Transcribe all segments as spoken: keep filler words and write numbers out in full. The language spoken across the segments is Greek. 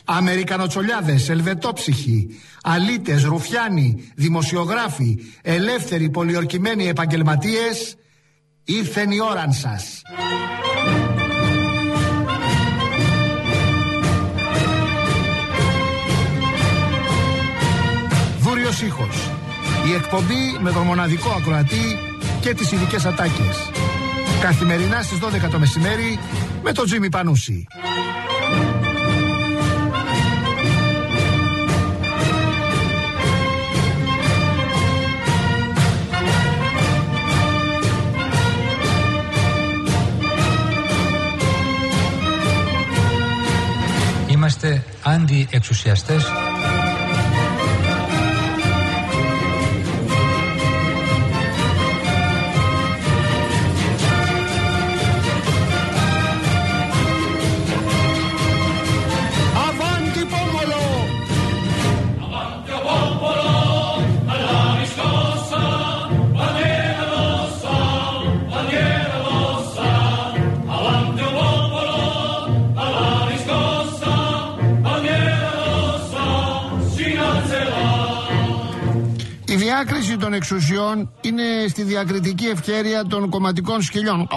Αμερικανοτσολιάδες, ελβετόψυχοι, αλήτες, ρουφιάνοι, δημοσιογράφοι, ελεύθεροι πολιορκημένοι επαγγελματίες, ήρθεν η ώραν σας. Δούριος ήχος. Η εκπομπή με τον μοναδικό ακροατή και τις ειδικές ατάκες. Καθημερινά στις δώδεκα το μεσημέρι με τον Τζίμι Πανούση. Είμαστε αντιεξουσιαστές. Η διάκριση των εξουσιών είναι στη διακριτική ευχέρεια των κομματικών σκυλιών.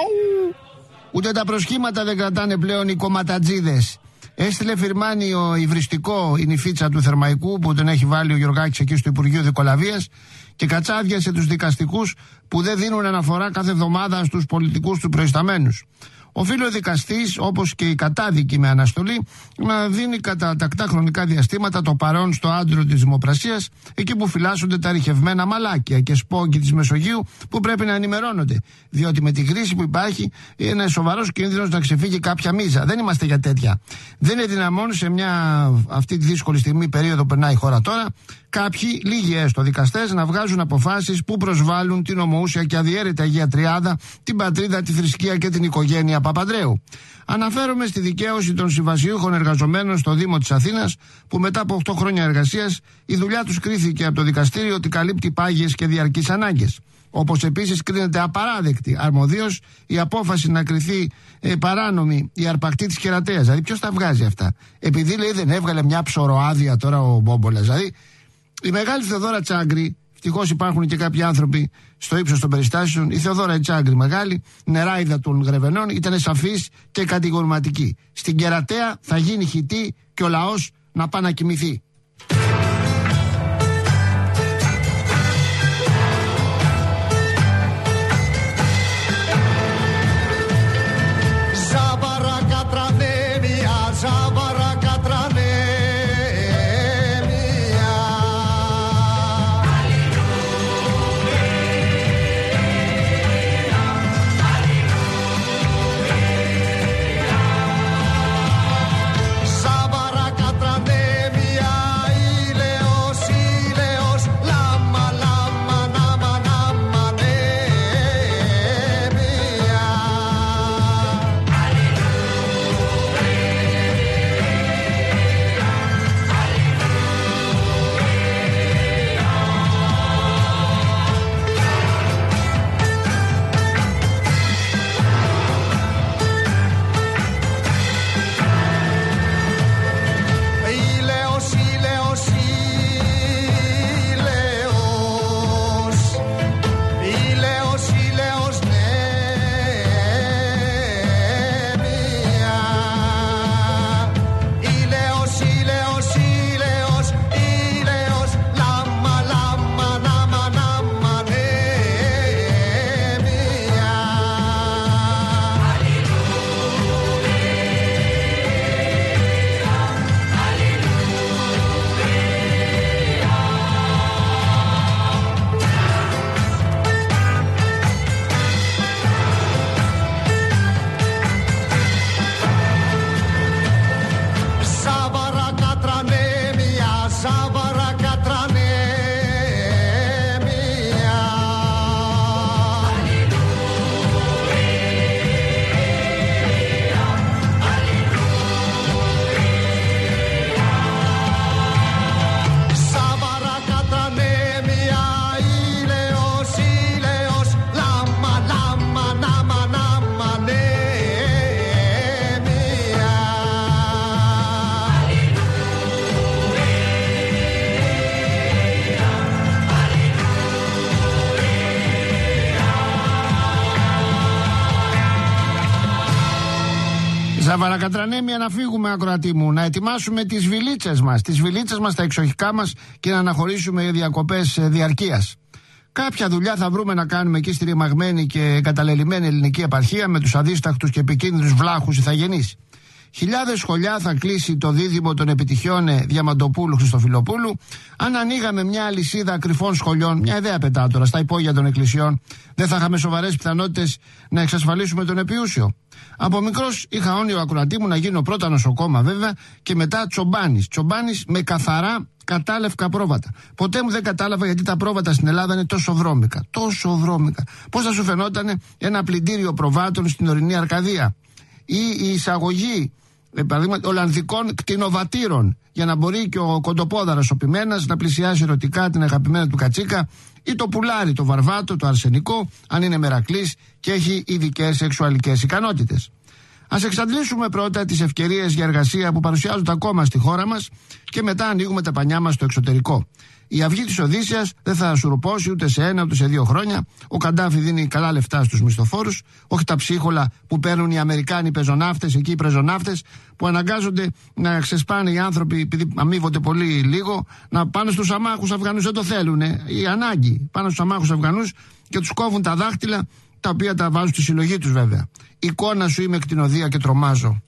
Ούτε τα προσχήματα δεν κρατάνε πλέον οι κομματατζίδες. Έστειλε φιρμάνιο υβριστικό η νηφίτσα του Θερμαϊκού που τον έχει βάλει ο Γιωργάκης εκεί στο Υπουργείο Δικολαβίας και κατσάδιασε τους δικαστικούς που δεν δίνουν αναφορά κάθε εβδομάδα στους πολιτικούς του προϊσταμένους. Οφείλει ο δικαστής, όπως και η κατάδικη με αναστολή, να δίνει κατά τακτά χρονικά διαστήματα το παρόν στο άντρο της δημοπρασίας, εκεί που φυλάσσονται τα ρηχευμένα μαλάκια και σπόγκοι της Μεσογείου που πρέπει να ενημερώνονται. Διότι με τη κρίση που υπάρχει είναι σοβαρός κίνδυνος να ξεφύγει κάποια μίζα. Δεν είμαστε για τέτοια. Δεν είναι δυναμόν σε μια αυτή τη δύσκολη στιγμή περίοδο που περνάει η χώρα τώρα, κάποιοι, λίγοι έστω δικαστές, να βγάζουν αποφάσεις που προσβάλλουν την ομοούσια και αδιέρετα Αγία Τριάδα, την πατρίδα, τη θρησκεία και την οικογένεια Παπανδρέου. Αναφέρομαι στη δικαίωση των συμβασιούχων εργαζομένων στο Δήμο της Αθήνας, που μετά από οκτώ χρόνια εργασίας η δουλειά τους κρίθηκε από το δικαστήριο ότι καλύπτει πάγιες και διαρκείς ανάγκες. Όπως επίσης κρίνεται απαράδεκτη αρμοδίως η απόφαση να κριθεί ε, παράνομη η αρπακτή της κερατέας. Δηλαδή, ποιος τα βγάζει αυτά? Επειδή λέει δεν έβγαλε μια ψωροάδεια τώρα ο Μπόμπολας. Δηλαδή, η μεγάλη Θεοδόρα Τσάγκρη, ευτυχώς υπάρχουν και κάποιοι άνθρωποι στο ύψος των περιστάσεων, η Θεοδόρα Τσάγκρη μεγάλη, νεράιδα των Γρεβενών, ήταν σαφής και κατηγορηματική. Στην κερατέα θα γίνει χιτή και ο λαός να πάει να κοιμηθεί. Σαβαρά κατρανέμια Τα βαρακατρανέμια να φύγουμε, ακροατή μου, να ετοιμάσουμε τις βιλίτσες μας, τις βιλίτσες μας, τα εξοχικά μας και να αναχωρήσουμε διακοπές διαρκείας. Κάποια δουλειά θα βρούμε να κάνουμε εκεί στη ρημαγμένη και καταλελειμμένη ελληνική επαρχία με τους αδίστακτους και επικίνδυνους βλάχους ηθαγενείς. Χιλιάδες σχολιά θα κλείσει το δίδυμο των επιτυχιών Διαμαντοπούλου-Χριστοφιλοπούλου αν ανοίγαμε μια αλυσίδα κρυφών σχολιών. Μια ιδέα πετάω τώρα, στα υπόγεια των εκκλησιών. Δεν θα είχαμε σοβαρές πιθανότητες να εξασφαλίσουμε τον επιούσιο. Από μικρός είχα όνειρο, ακροατή μου, να γίνω πρώτα νοσοκόμα βέβαια και μετά τσομπάνης. Τσομπάνης με καθαρά κατάλευκα πρόβατα. Ποτέ μου δεν κατάλαβα γιατί τα πρόβατα στην Ελλάδα είναι τόσο βρώμικα. Τόσο βρώμικα. Πώς θα σου φαινόταν ένα πλυντήριο προβάτων στην ορεινή Αρκαδία ή η εισαγωγή ε, παραδείγματι ολλανδικών κτηνοβατήρων για να μπορεί και ο κοντοπόδαρας ο Πιμένας να πλησιάσει ερωτικά την αγαπημένη του κατσίκα, ή το πουλάρι, το βαρβάτο, το αρσενικό, αν είναι μερακλής και έχει ειδικές σεξουαλικές ικανότητες. Ας εξαντλήσουμε πρώτα τις ευκαιρίες για εργασία που παρουσιάζονται ακόμα στη χώρα μας και μετά ανοίγουμε τα πανιά μας στο εξωτερικό. Η αυγή της Οδύσσειας δεν θα σουρουπώσει ούτε σε ένα ούτε σε δύο χρόνια. Ο Καντάφη δίνει καλά λεφτά στους μισθοφόρους, όχι τα ψίχολα που παίρνουν οι Αμερικάνοι πεζοναύτες, εκεί οι πρεζοναύτες που αναγκάζονται να ξεσπάνε οι άνθρωποι, επειδή αμείβονται πολύ λίγο, να πάνε στους αμάχους Αφγανούς. Δεν το θέλουν. Η ανάγκη πάνε στους αμάχους Αφγανούς και τους κόβουν τα δάχτυλα, τα οποία τα βάζουν στη συλλογή τους βέβαια. Εικόνα σου είμαι κτηνοδία και τρομάζω.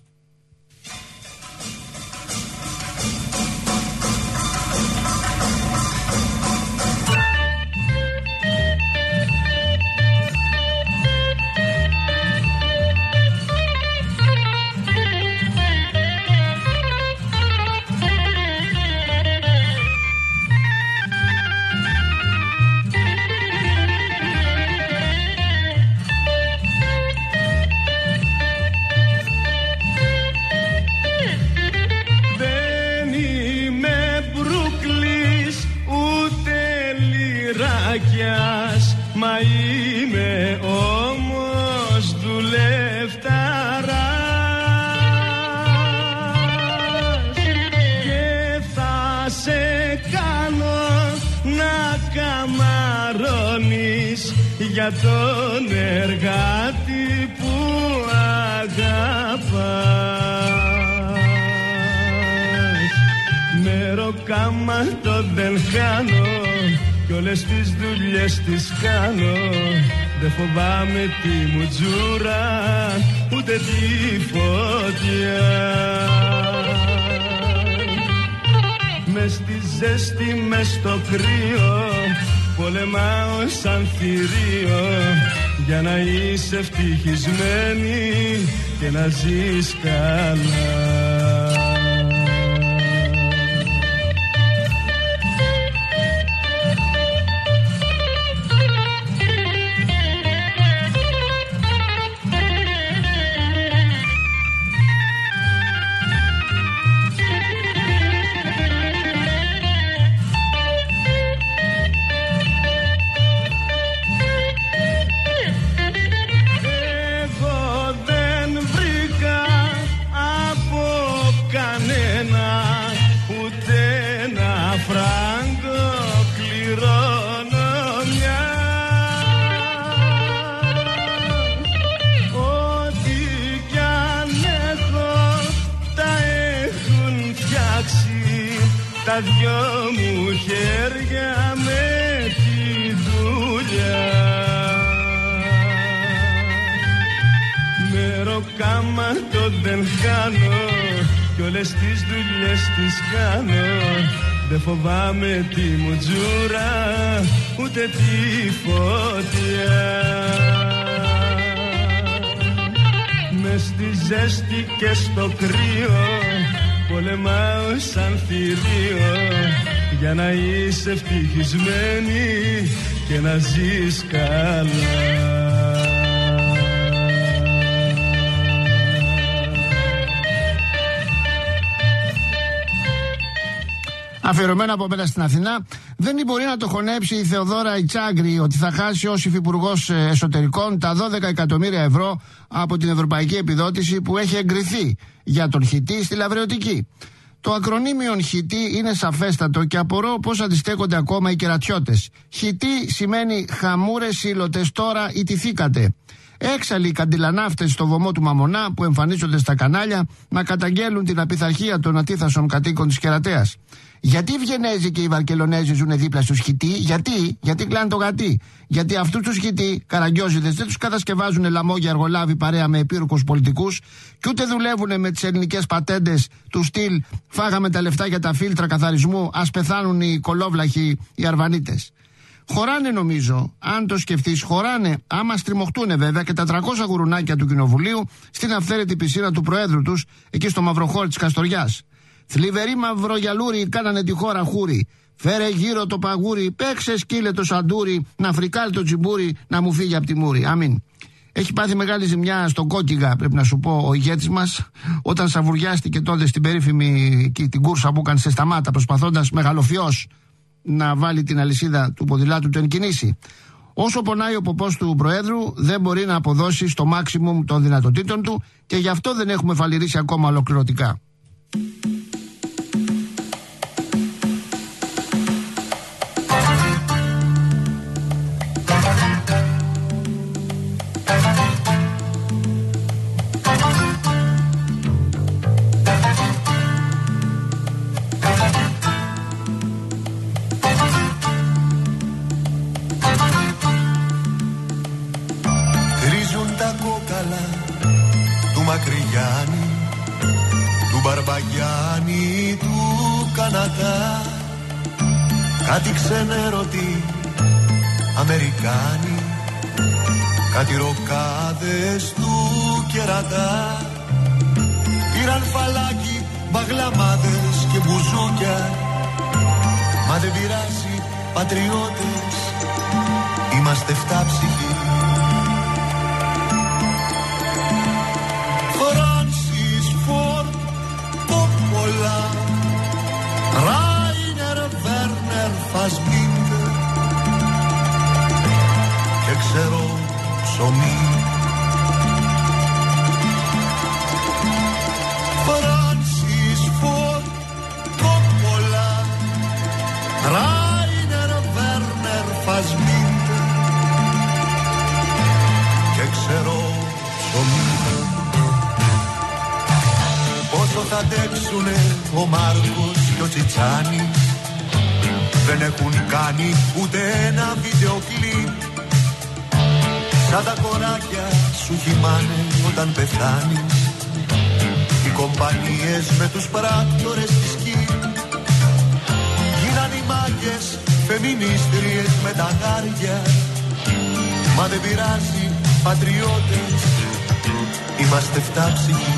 Μα είμαι όμως δουλευταράς και θα σε κάνω να καμαρώνεις για τον εργάτη που αγαπάς. Μεροκάματο δεν χάνω κι όλες τις δουλειές τις κάνω. Δεν φοβάμαι τη μουτζούρα ούτε τη φωτιά. Μες στη ζέστη, μες στο κρύο πολεμάω σαν θηρίο για να είσαι ευτυχισμένη και να ζεις καλά. Τα δυο μου χέρια με τη δουλειά. Μεροκάματο δεν χάνω κι όλες τις δουλειές τις κάνω. Δεν φοβάμαι τη μουτζούρα ούτε τη φωτιά. Μες στη ζέστη και στο κρύο πολεμάω σαν θηρίο για να είσαι ευτυχισμένη και να ζεις καλά. Αφιερωμένα από μένα στην Αθηνά. Δεν μπορεί να το χωνέψει η Θεοδόρα Ιτσάγκρη ότι θα χάσει ως υφυπουργός εσωτερικών τα δώδεκα εκατομμύρια ευρώ από την ευρωπαϊκή επιδότηση που έχει εγκριθεί για τον Χιτή στη Λαβρεωτική. Το ακρονίμιον Χιτή είναι σαφέστατο και απορώ πώς αντιστέκονται ακόμα οι κερατσιώτες. Χιτή σημαίνει χαμούρες ήλωτες τώρα ιτηθήκατε. έξαλλοι καντιλανάφτες στο βωμό του Μαμονά που εμφανίζονται στα κανάλια να καταγγέλουν την απειθαρχία των ατίθασων κατοίκων της Κερατέας. Γιατί οι Βιενέζοι και οι Βαρκελονέζοι ζουν δίπλα στους Χιτί, γιατί, γιατί κλάνε το γατί. Γιατί αυτούς τους Χιτί, καραγκιόζιδες, δεν τους κατασκευάζουν λαμόγια αργολάβοι παρέα με επίρρουκους πολιτικούς και ούτε δουλεύουν με τις ελληνικές πατέντες του στυλ φάγαμε τα λεφτά για τα φίλτρα καθαρισμού, ας πεθάνουν οι κολόβλαχοι οι Αρβανίτες. Χωράνε νομίζω, αν το σκεφτείς, χωράνε, άμα στριμωχτούν βέβαια και τα τριακόσια γουρουνάκια του Κοινοβουλίου στην αυθαίρετη πισίνα του Προέδρου τους, εκεί στο μαυροχώρι της Καστοριάς. Θλιβεροί μαυρογιαλούροι κάνανε τη χώρα χούρι. Φέρε γύρω το παγούρι, παίξε σκύλε το σαντούρι, να φρικάρει το τσιμπούρι, να μου φύγει από τη μούρη. Αμήν. Έχει πάθει μεγάλη ζημιά στον Κόκκιγα, πρέπει να σου πω, ο ηγέτης μας, όταν σαβουριάστηκε τότε στην περίφημη την κούρσα που έκανε σε Σταμάτα, προσπαθώντας μεγαλοφιός να βάλει την αλυσίδα του ποδηλάτου του εν κινήσει. Όσο πονάει ο ποπός του Προέδρου, δεν μπορεί να αποδώσει στο μάξιμουμ των δυνατοτήτων του και γι' αυτό δεν έχουμε φαλιρίσει ακόμα ολοκληρωτικά. Μακρυγιάννη, του Μπαρμπαγιάννη, του Καναδά, κάτι ξενέρωτοι Αμερικάνοι, κάτι ροκάδες του Κερατά. Πήραν φαλάκι, μπαγλαμάδες και μπουζούκια, μα δεν πειράζει πατριώτες, είμαστε φτάψυχοι. Ράινερ Βέρνερ Φασμπίντερ και ξέρω ψωμί. Φράνσις Φορντ Κόπολα, Ράινερ Βέρνερ Φασμπίντερ και ξέρω ψωμί. Πόσο θα αντέξουνε ο Μάρκος και ο Τσιτσάνης, δεν έχουν κάνει ούτε ένα βίντεο κλιπ. Σαν τα κοράκια σου χυμάνε όταν πεθάνεις, οι κομπανίες με τους πράκτορες της ΚΙ. Γίναν οι μάγκες φεμινίστριες με τα γάρια, μα δεν πειράζει πατριώτες, είμαστε φτάψυχοι.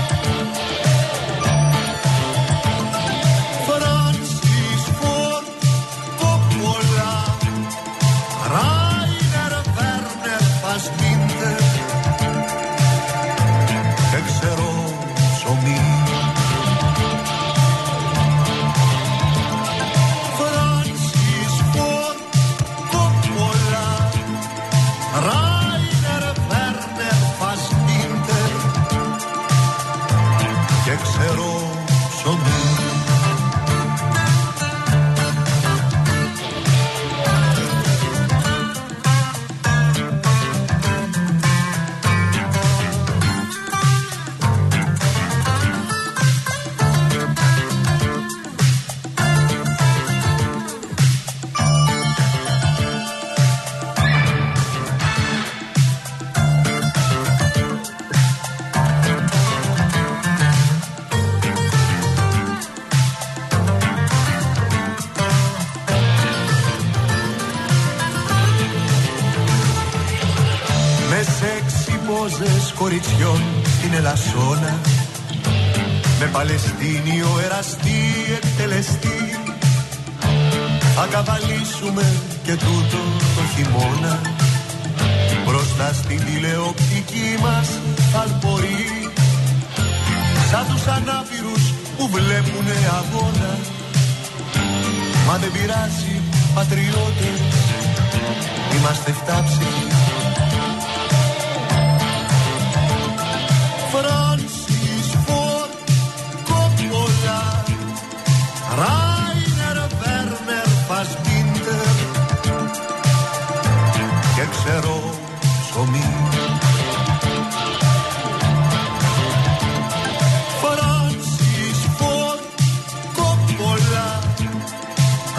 Κοριτσιών στην Ελασσόνα, με Παλαιστίνιο εραστή εκτελεστή, θα καβαλήσουμε και τούτο το χειμώνα, μπροστά στην τηλεοπτική μας θαλπορεί, σαν τους ανάπηρους που βλέπουνε αγώνα, μα δεν πειράζει πατριώτες, είμαστε φτάψυχοι. Φράνσις Φορντ Κόπολα, Ράινερ Βέρνερ Φασμπίντερ και ξέρω ψωμί.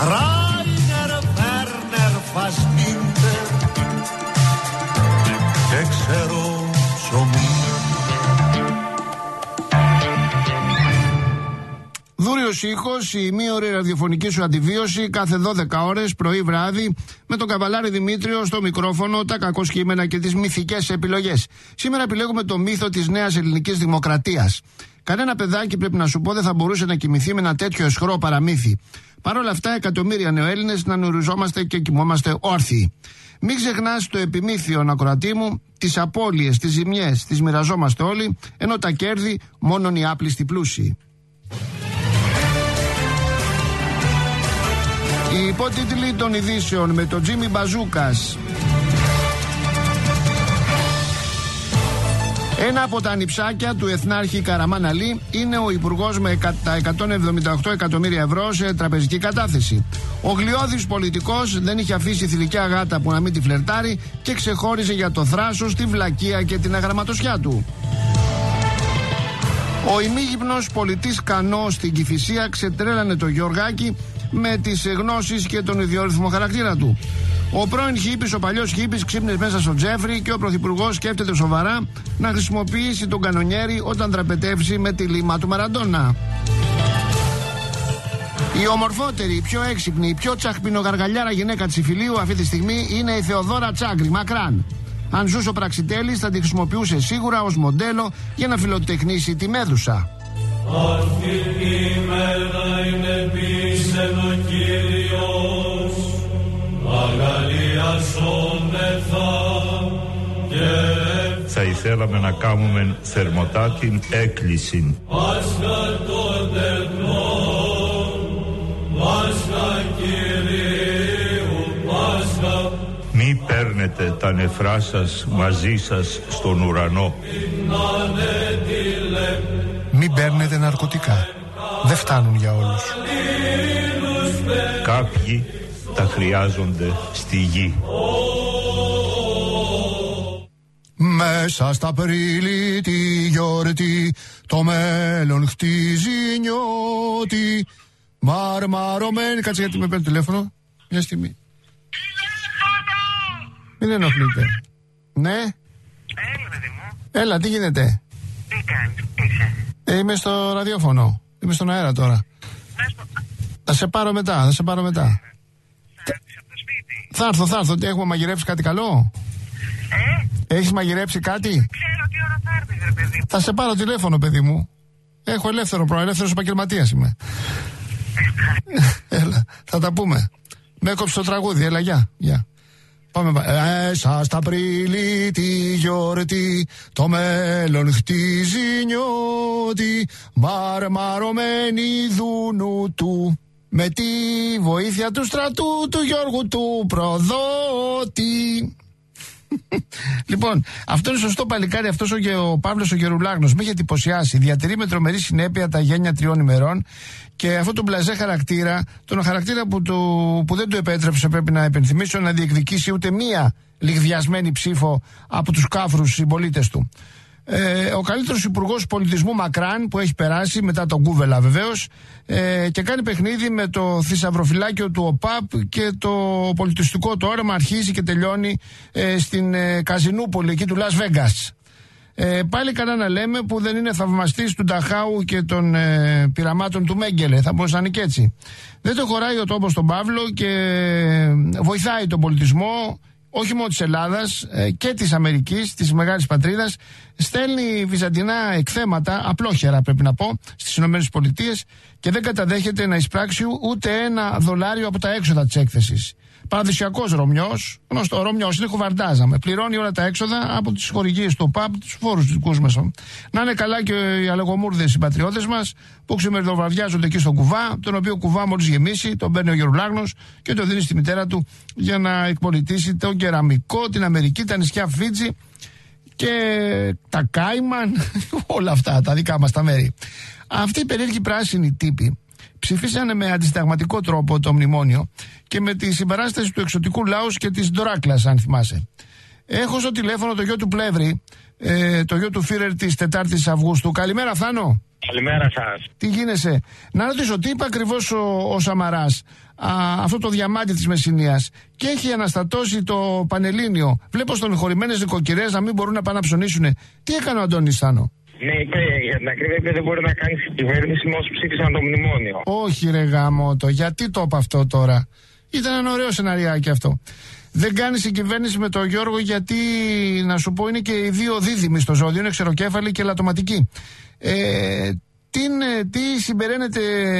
Ράινερ Βέρνερ Φασμπίντερ και ξέρω ψωμί. Δούριος ήχος, η μη-ωρη ραδιοφωνική σου αντιβίωση κάθε δώδεκα ώρες πρωί-βράδυ με τον Καβαλάρη Δημήτριο στο μικρόφωνο, τα κακό κείμενα και τις μυθικές επιλογές. Σήμερα επιλέγουμε το μύθο της νέας ελληνικής δημοκρατίας. Κανένα παιδάκι, πρέπει να σου πω, δεν θα μπορούσε να κοιμηθεί με ένα τέτοιο αισχρό παραμύθι. Παρ' όλα αυτά, εκατομμύρια νεοέλληνες να νουριζόμαστε και κοιμόμαστε όρθιοι. Μην ξεχνάς το επιμύθιο, ακροατή μου, τις απώλειες, τις ζημιές, τις μοιραζόμαστε όλοι, ενώ τα κέρδη μόνον οι άπλιστοι πλούσιοι. Οι υπότιτλοι των ειδήσεων με τον Τζίμι Μπαζούκας. Ένα από τα ανιψάκια του Εθνάρχη Καραμάν Αλή είναι ο υπουργός με τα εκατόν εβδομήντα οκτώ εκατομμύρια ευρώ σε τραπεζική κατάθεση. Ο γλιώδης πολιτικός δεν είχε αφήσει θηλυκιά γάτα που να μην τη φλερτάρει και ξεχώριζε για το θράσος, τη βλακεία και την αγραμματοσιά του. Ο ημίγυπνος πολιτής Κανός στην Κηφισία ξετρέλανε το Γεωργάκη με τις γνώσεις και τον ιδιόρυθμο χαρακτήρα του. Ο πρώην χίπης, ο παλιός χίπης, ξύπνησε μέσα στο Τζέφρι και ο πρωθυπουργός σκέφτεται σοβαρά να χρησιμοποιήσει τον κανονιέρι όταν δραπετεύσει με τη λίμα του Μαραντόνα. Η ομορφότερη, η πιο έξυπνη, η πιο τσαχπινογαργαλιάρα γυναίκα της Ιφιλίου αυτή τη στιγμή είναι η Θεοδόρα Τσάγκρη, μακράν. Αν ζούσε ο Πραξιτέλης θα τη χρησιμοποιούσε σίγουρα ως μοντέλο για να φιλοτεχνήσει τη Μέδουσα. Αυτή η μέρα είναι πίσεν ο Κύριος, αγαλιασόμεθα και θα ήθελαμε να κάνουμε θερμοτά την έκκληση. Πάσχα των τεχνών, Πάσχα Κυρίου, Πάσχα. Μη παίρνετε τα νεφρά σας μαζί σας στον ουρανό. Μην παίρνετε ναρκωτικά. Δεν φτάνουν για όλους. Κάποιοι τα χρειάζονται στη γη. Μέσα στα Απρίλη τη γιορτή το μέλλον χτίζει νιώτη. Μαρμαρωμένη. Κάτσε γιατί με παίρνει τηλέφωνο. Μια στιγμή. Μην ενοχλείτε. Ναι. Έλα, παιδί μου. Έλα, τι γίνεται? Τι κάνεις, είσαι? Ε, είμαι στο ραδιόφωνο. Είμαι στον αέρα τώρα. Θα σε πάρω μετά, θα σε πάρω μετά. Θα έρθεις από το σπίτι? Θα έρθω, θα έρθω. Τι, έχουμε μαγειρέψει κάτι καλό? Ε? Έχεις μαγειρέψει κάτι? Ξέρω τι ώρα θα έρθεις, ρε παιδί μου. Θα σε πάρω τηλέφωνο, παιδί μου. Έχω ελεύθερο προ, ελεύθερος επαγγελματίας είμαι. Έλα, θα τα πούμε. Με έκοψε το τραγούδι, έλα, γεια, γεια. Πάμε, μέσα στα Απρίλη τη γιορτή το μέλλον χτίζει νιώτη. Μαρμαρωμένη δούνου του με τη βοήθεια του στρατού του Γιώργου του προδότη. Λοιπόν, αυτό είναι σωστό παλικάρι. Αυτός ο, ο Παύλος ο Γερουλάγνος με είχε εντυπωσιάσει. Διατηρεί με τρομερή συνέπεια τα γένια τριών ημερών και αυτό τον μπλαζέ χαρακτήρα, τον χαρακτήρα που, του, που δεν του επέτρεψε, πρέπει να υπενθυμίσω, να διεκδικήσει ούτε μία λιγδιασμένη ψήφο από τους κάφρους συμπολίτες του. Ε, ο καλύτερος υπουργός πολιτισμού μακράν που έχει περάσει μετά τον Κούβελα βεβαίως, ε, και κάνει παιχνίδι με το θησαυροφυλάκιο του ΟΠΑΠ και το πολιτιστικό το όρεμα αρχίζει και τελειώνει ε, στην ε, Καζινούπολη εκεί του Λας Βέγκας. Ε, πάλι καλά να λέμε που δεν είναι θαυμαστής του Νταχάου και των ε, πειραμάτων του Μέγκελε, θα μπορούσε να είναι και έτσι. Δεν το χωράει ο τόπος τον Παύλο και βοηθάει τον πολιτισμό όχι μόνο της Ελλάδας ε, και της Αμερικής, της μεγάλης πατρίδας. Στέλνει βυζαντινά εκθέματα, απλόχερα πρέπει να πω, στις Ηνωμένες Πολιτείες και δεν καταδέχεται να εισπράξει ούτε ένα δολάριο από τα έξοδα της έκθεσης. Παραδοσιακός Ρωμιός, γνωστό Ρωμιός, είναι κουβαρντάζαμε. Πληρώνει όλα τα έξοδα από τις χορηγίες του ΟΠΑΠ, τους φόρους του δικούς μας. Να είναι καλά και οι αλεγομούρδες συμπατριώτες μας που ξεμερδοβραδιάζονται εκεί στον κουβά, τον οποίο κουβά μόλις γεμίσει, τον παίρνει ο Γερουλάγνος και τον δίνει στη μητέρα του για να εκπολιτήσει τον κεραμικό, την Αμερική, τα νησιά Φίτζι και τα Κάιμαν, όλα αυτά τα δικά μας τα μέρη. Αυτοί οι περίεργοι πράσινοι τύποι ψηφίσανε με αντισυνταγματικό τρόπο το μνημόνιο και με τη συμπαράσταση του εξωτικού λαού και της Ντοράκλας, αν θυμάσαι. Έχω στο τηλέφωνο το γιο του Πλεύρη, ε, το γιο του Φίρερ της τετάρτης Αυγούστου. Καλημέρα, Θάνο. Καλημέρα σας. Τι γίνεσαι? Να ρωτήσω, τι είπε ακριβώς ο, ο Σαμαράς, α, αυτό το διαμάντι της Μεσσηνίας, και έχει αναστατώσει το Πανελλήνιο. Βλέπω στον χωρημένες νοικοκυρές να μην μπορούν να πάνε να ψωνίσουν. Τι έκανε ο Αντώνης, Θάνο? Ναι, είπε, για την ακρίβεια είπε δεν μπορεί να κάνει κυβέρνηση με όσους ψήφισαν το μνημόνιο. Όχι ρε γαμώτο, γιατί το είπα αυτό τώρα? Ήταν ένα ωραίο σεναριάκι αυτό. Δεν κάνει συγκυβέρνηση με τον Γιώργο γιατί, να σου πω, είναι και οι δύο δίδυμοι στο ζώδιο, είναι ξεροκέφαλοι και λατωματικοί. Ε, τι, τι συμπεραίνετε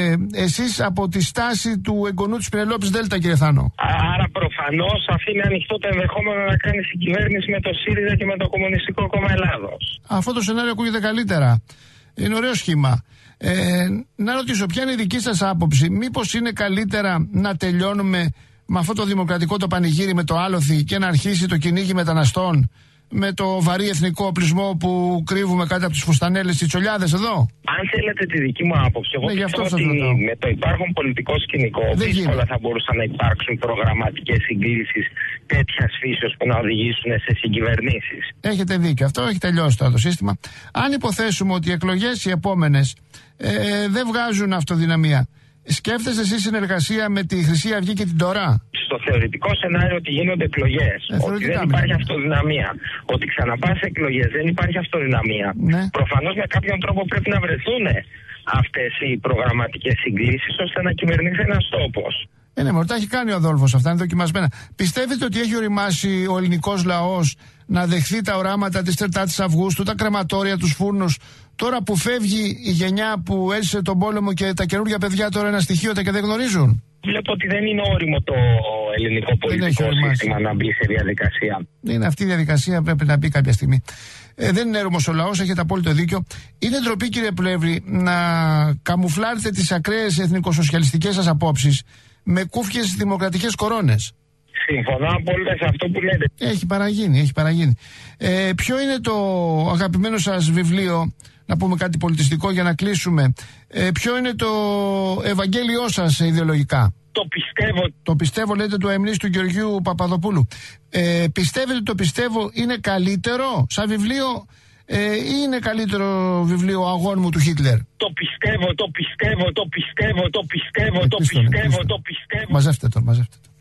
εσείς από τη στάση του εγγονού της Πενελόπης Δέλτα, κύριε Θάνο? Άρα προφανώς αφήνει ανοιχτό το ενδεχόμενο να κάνει συγκυβέρνηση με το ΣΥΡΙΖΑ και με το Κομμουνιστικό Κόμμα Ελλάδος. Αυτό το σενάριο ακούγεται καλύτερα. Είναι ωραίο σχήμα. Ε, να ρωτήσω, ποια είναι η δική σας άποψη? Μήπως είναι καλύτερα να τελειώνουμε με αυτό το δημοκρατικό το πανηγύρι με το άλοθη και να αρχίσει το κυνήγι μεταναστών με το βαρύ εθνικό οπλισμό που κρύβουμε κάτω από τις φουστανέλες της τσολιάδες εδώ? Αν θέλετε τη δική μου άποψη, εγώ ναι, πιστεύω ότι με το υπάρχον πολιτικό σκηνικό δύσκολα θα μπορούσαν να υπάρξουν προγραμματικές συγκλήσεις τέτοιας φύσεως που να οδηγήσουν σε συγκυβερνήσεις. Έχετε δίκιο, αυτό έχει τελειώσει τώρα το σύστημα. Αν υποθέσουμε ότι οι εκλογές οι επόμενες ε, δεν βγάζουν αυτοδυναμία, σκέφτεστε εσείς συνεργασία με τη Χρυσή Αυγή και την Τώρα? Στο θεωρητικό σενάριο ότι γίνονται εκλογές, ε, ότι δεν υπάρχει μιλάμε. αυτοδυναμία, ότι ξαναπάς εκλογές δεν υπάρχει αυτοδυναμία, ναι. Προφανώς με κάποιον τρόπο πρέπει να βρεθούν αυτές οι προγραμματικές συγκλήσεις ώστε να κυβερνήσει ένας τόπος. Ε, ναι, μωρέ, τα έχει κάνει ο Αδόλφος, αυτά είναι δοκιμασμένα. Πιστεύετε ότι έχει οριμάσει ο ελληνικός λαός να δεχθεί τα οράματα της τετάρτης Αυγούστου, τα κρεματόρια, τους φούρνους, τώρα που φεύγει η γενιά που έζησε τον πόλεμο και τα καινούργια παιδιά τώρα είναι αστοιχείωτα και δεν γνωρίζουν? Βλέπω ότι δεν είναι όριμο το ελληνικό πολιτικό σύστημα να μπει σε διαδικασία. Είναι αυτή η διαδικασία, πρέπει να μπει κάποια στιγμή. Ε, δεν είναι έρημος ο λαός, έχετε απόλυτο δίκιο. Είναι ντροπή, κύριε Πλεύρη, να καμουφλάρετε τις ακραίες εθνικοσοσιαλιστικές σας απόψεις με κούφιες δημοκρατικές κορώνες. Συμφωνώ απόλυτα σε αυτό που λέτε. Έχει παραγίνει, έχει παραγίνει. Ε, ποιο είναι το αγαπημένο σας βιβλίο, να πούμε κάτι πολιτιστικό για να κλείσουμε? Ε, ποιο είναι το Ευαγγέλιό σας ιδεολογικά? Το πιστεύω. Το πιστεύω, λέτε, του αιμνής του Γεωργίου Παπαδοπούλου. Ε, πιστεύετε το πιστεύω είναι καλύτερο σαν βιβλίο ε, ή είναι καλύτερο βιβλίο ο αγών μου του Χίτλερ? Το πιστεύω, το πιστεύω, το πιστεύω, το πιστεύω, ε, το πιστεύω, πιστεύω, το πιστεύω. Μαζεύτε το, μαζεύτε το.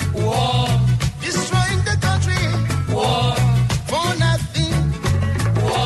War.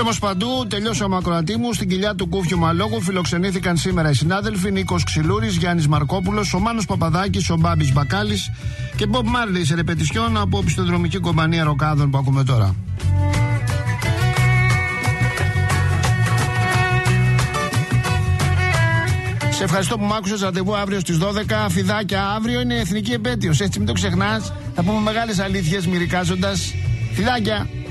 Πόλεμος παντού, τελειώσε ο ακροατή μου. Στην κοιλιά του Κούφιου Μαλόγου φιλοξενήθηκαν σήμερα οι συνάδελφοι Νίκος Ξυλούρης, Γιάννης Μαρκόπουλος, ο Μάνος Παπαδάκης, ο Μπάμπης Μπακάλης και Μπομπ Μάρλι σε ρεπετησιόν από πιστοδρομική κομπανία ροκάδων που ακούμε τώρα. Σε ευχαριστώ που μ' άκουσες. Ραντεβού αύριο στις δώδεκα. Φιδάκια, αύριο είναι εθνική επέτειος. Έτσι μην το ξεχνάς. Θα πούμε μεγάλες αλήθειες μυρικάζοντας. Φιδάκια.